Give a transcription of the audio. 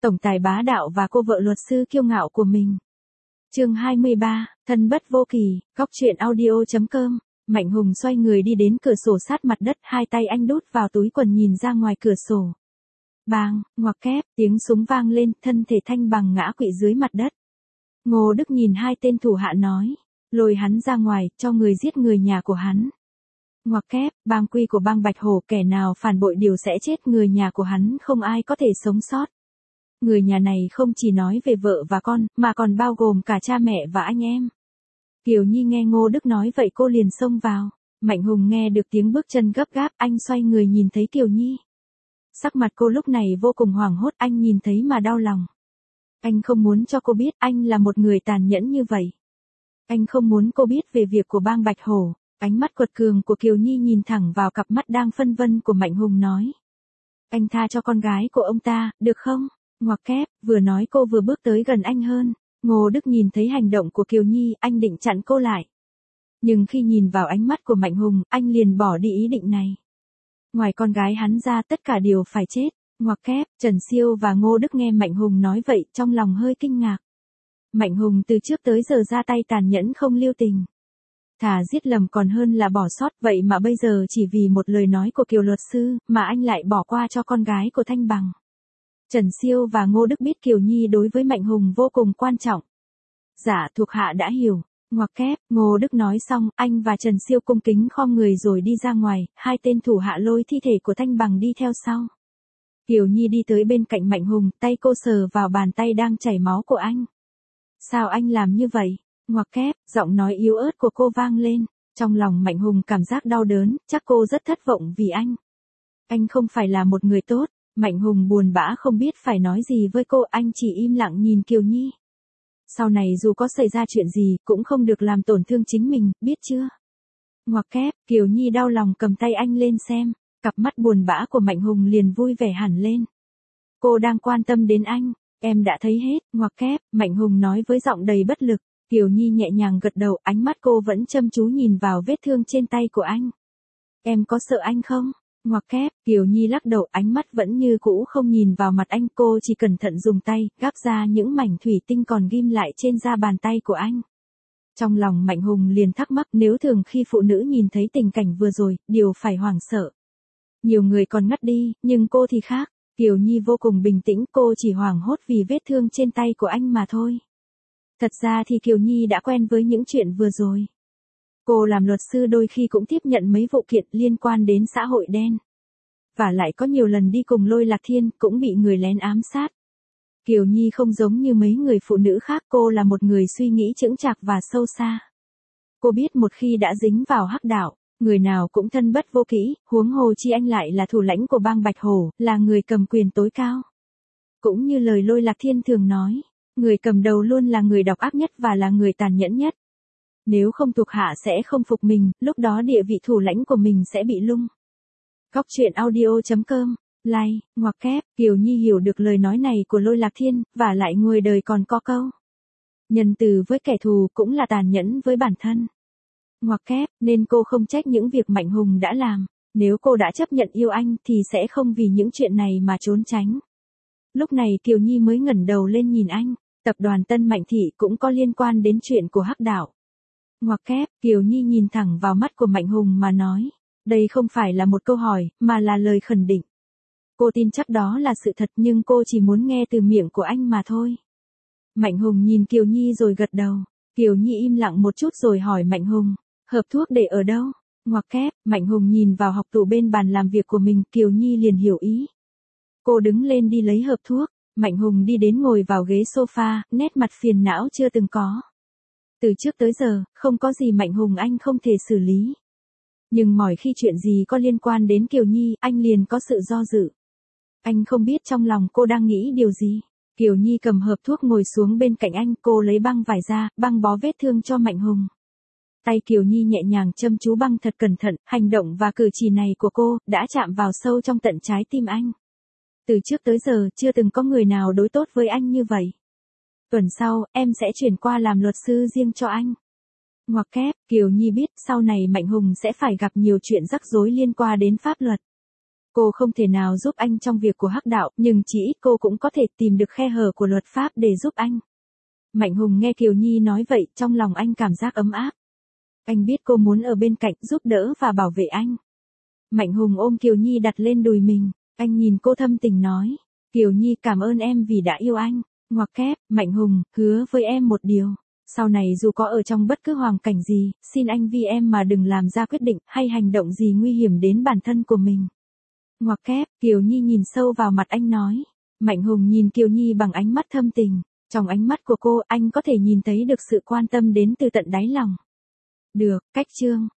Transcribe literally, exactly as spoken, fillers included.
tổng tài bá đạo và cô vợ luật sư kiêu ngạo của mình. Chương hai mươi ba, thân bất vô kỳ, góc truyện audio chấm com. Mạnh Hùng xoay người đi đến cửa sổ sát mặt đất, hai tay anh đút vào túi quần nhìn ra ngoài cửa sổ. Bang, ngoặc kép, tiếng súng vang lên, thân thể Thanh Bằng ngã quỵ dưới mặt đất. Ngô Đức nhìn hai tên thủ hạ nói, lôi hắn ra ngoài, cho người giết người nhà của hắn. Ngoặc kép, bang quy của bang Bạch Hổ, kẻ nào phản bội đều sẽ chết, người nhà của hắn không ai có thể sống sót. Người nhà này không chỉ nói về vợ và con, mà còn bao gồm cả cha mẹ và anh em. Kiều Nhi nghe Ngô Đức nói vậy cô liền xông vào. Mạnh Hùng nghe được tiếng bước chân gấp gáp, anh xoay người nhìn thấy Kiều Nhi. Sắc mặt cô lúc này vô cùng hoảng hốt, anh nhìn thấy mà đau lòng. Anh không muốn cho cô biết anh là một người tàn nhẫn như vậy. Anh không muốn cô biết về việc của bang Bạch Hổ. Ánh mắt quật cường của Kiều Nhi nhìn thẳng vào cặp mắt đang phân vân của Mạnh Hùng nói. Anh tha cho con gái của ông ta, được không? Ngoặc kép, vừa nói cô vừa bước tới gần anh hơn. Ngô Đức nhìn thấy hành động của Kiều Nhi, anh định chặn cô lại. Nhưng khi nhìn vào ánh mắt của Mạnh Hùng, anh liền bỏ đi ý định này. Ngoài con gái hắn ra tất cả đều phải chết. Ngoặc kép, Trần Siêu và Ngô Đức nghe Mạnh Hùng nói vậy, trong lòng hơi kinh ngạc. Mạnh Hùng từ trước tới giờ ra tay tàn nhẫn không lưu tình. Thà giết lầm còn hơn là bỏ sót, vậy mà bây giờ chỉ vì một lời nói của Kiều luật sư, mà anh lại bỏ qua cho con gái của Thanh Bằng. Trần Siêu và Ngô Đức biết Kiều Nhi đối với Mạnh Hùng vô cùng quan trọng. Dạ, thuộc hạ đã hiểu. Ngoặc kép, Ngô Đức nói xong, anh và Trần Siêu cung kính khom người rồi đi ra ngoài, hai tên thủ hạ lôi thi thể của Thanh Bằng đi theo sau. Kiều Nhi đi tới bên cạnh Mạnh Hùng, tay cô sờ vào bàn tay đang chảy máu của anh. Sao anh làm như vậy? Ngoặc kép, giọng nói yếu ớt của cô vang lên. Trong lòng Mạnh Hùng cảm giác đau đớn, chắc cô rất thất vọng vì anh. Anh không phải là một người tốt. Mạnh Hùng buồn bã không biết phải nói gì với cô, anh chỉ im lặng nhìn Kiều Nhi. Sau này dù có xảy ra chuyện gì, cũng không được làm tổn thương chính mình, biết chưa? Ngoặc kép, Kiều Nhi đau lòng cầm tay anh lên xem, cặp mắt buồn bã của Mạnh Hùng liền vui vẻ hẳn lên. Cô đang quan tâm đến anh, em đã thấy hết, ngoặc kép, Mạnh Hùng nói với giọng đầy bất lực. Kiều Nhi nhẹ nhàng gật đầu, ánh mắt cô vẫn chăm chú nhìn vào vết thương trên tay của anh. Em có sợ anh không? Ngoặc kép, Kiều Nhi lắc đầu, ánh mắt vẫn như cũ không nhìn vào mặt anh, cô chỉ cẩn thận dùng tay, gắp ra những mảnh thủy tinh còn ghim lại trên da bàn tay của anh. Trong lòng Mạnh Hùng liền thắc mắc, nếu thường khi phụ nữ nhìn thấy tình cảnh vừa rồi, đều phải hoảng sợ. Nhiều người còn ngất đi, nhưng cô thì khác. Kiều Nhi vô cùng bình tĩnh, cô chỉ hoảng hốt vì vết thương trên tay của anh mà thôi. Thật ra thì Kiều Nhi đã quen với những chuyện vừa rồi. Cô làm luật sư đôi khi cũng tiếp nhận mấy vụ kiện liên quan đến xã hội đen. Và lại có nhiều lần đi cùng Lôi Lạc Thiên, cũng bị người lén ám sát. Kiều Nhi không giống như mấy người phụ nữ khác, cô là một người suy nghĩ chững chạc và sâu xa. Cô biết một khi đã dính vào hắc đạo, người nào cũng thân bất vô kỹ, huống hồ chi anh lại là thủ lãnh của bang Bạch Hổ, là người cầm quyền tối cao. Cũng như lời Lôi Lạc Thiên thường nói, người cầm đầu luôn là người độc ác nhất và là người tàn nhẫn nhất. Nếu không thuộc hạ sẽ không phục mình, lúc đó địa vị thủ lãnh của mình sẽ bị lung. Góc truyện audio chấm com, like, ngoặc kép, Kiều Nhi hiểu được lời nói này của Lôi Lạc Thiên, và lại người đời còn có câu. Nhân từ với kẻ thù cũng là tàn nhẫn với bản thân. Ngoặc kép, nên cô không trách những việc Mạnh Hùng đã làm. Nếu cô đã chấp nhận yêu anh thì sẽ không vì những chuyện này mà trốn tránh. Lúc này Kiều Nhi mới ngẩng đầu lên nhìn anh, tập đoàn Tân Mạnh Thị cũng có liên quan đến chuyện của hắc đạo. Ngoặc kép, Kiều Nhi nhìn thẳng vào mắt của Mạnh Hùng mà nói, đây không phải là một câu hỏi, mà là lời khẳng định. Cô tin chắc đó là sự thật nhưng cô chỉ muốn nghe từ miệng của anh mà thôi. Mạnh Hùng nhìn Kiều Nhi rồi gật đầu. Kiều Nhi im lặng một chút rồi hỏi Mạnh Hùng, hộp thuốc để ở đâu? Ngoặc kép, Mạnh Hùng nhìn vào hộc tủ bên bàn làm việc của mình, Kiều Nhi liền hiểu ý. Cô đứng lên đi lấy hộp thuốc, Mạnh Hùng đi đến ngồi vào ghế sofa, nét mặt phiền não chưa từng có. Từ trước tới giờ, không có gì Mạnh Hùng anh không thể xử lý. Nhưng mỗi khi chuyện gì có liên quan đến Kiều Nhi, anh liền có sự do dự. Anh không biết trong lòng cô đang nghĩ điều gì. Kiều Nhi cầm hộp thuốc ngồi xuống bên cạnh anh, cô lấy băng vải ra, băng bó vết thương cho Mạnh Hùng. Tay Kiều Nhi nhẹ nhàng châm chú băng thật cẩn thận, hành động và cử chỉ này của cô, đã chạm vào sâu trong tận trái tim anh. Từ trước tới giờ, chưa từng có người nào đối tốt với anh như vậy. Tuần sau, em sẽ chuyển qua làm luật sư riêng cho anh. Ngoặc kép, Kiều Nhi biết sau này Mạnh Hùng sẽ phải gặp nhiều chuyện rắc rối liên quan đến pháp luật. Cô không thể nào giúp anh trong việc của hắc đạo, nhưng chỉ ít cô cũng có thể tìm được khe hở của luật pháp để giúp anh. Mạnh Hùng nghe Kiều Nhi nói vậy, trong lòng anh cảm giác ấm áp. Anh biết cô muốn ở bên cạnh giúp đỡ và bảo vệ anh. Mạnh Hùng ôm Kiều Nhi đặt lên đùi mình, anh nhìn cô thâm tình nói, Kiều Nhi cảm ơn em vì đã yêu anh. Ngoặc kép, Mạnh Hùng, hứa với em một điều. Sau này dù có ở trong bất cứ hoàn cảnh gì, xin anh vì em mà đừng làm ra quyết định hay hành động gì nguy hiểm đến bản thân của mình. Ngoặc kép, Kiều Nhi nhìn sâu vào mặt anh nói. Mạnh Hùng nhìn Kiều Nhi bằng ánh mắt thâm tình. Trong ánh mắt của cô, anh có thể nhìn thấy được sự quan tâm đến từ tận đáy lòng. Được, cách chương.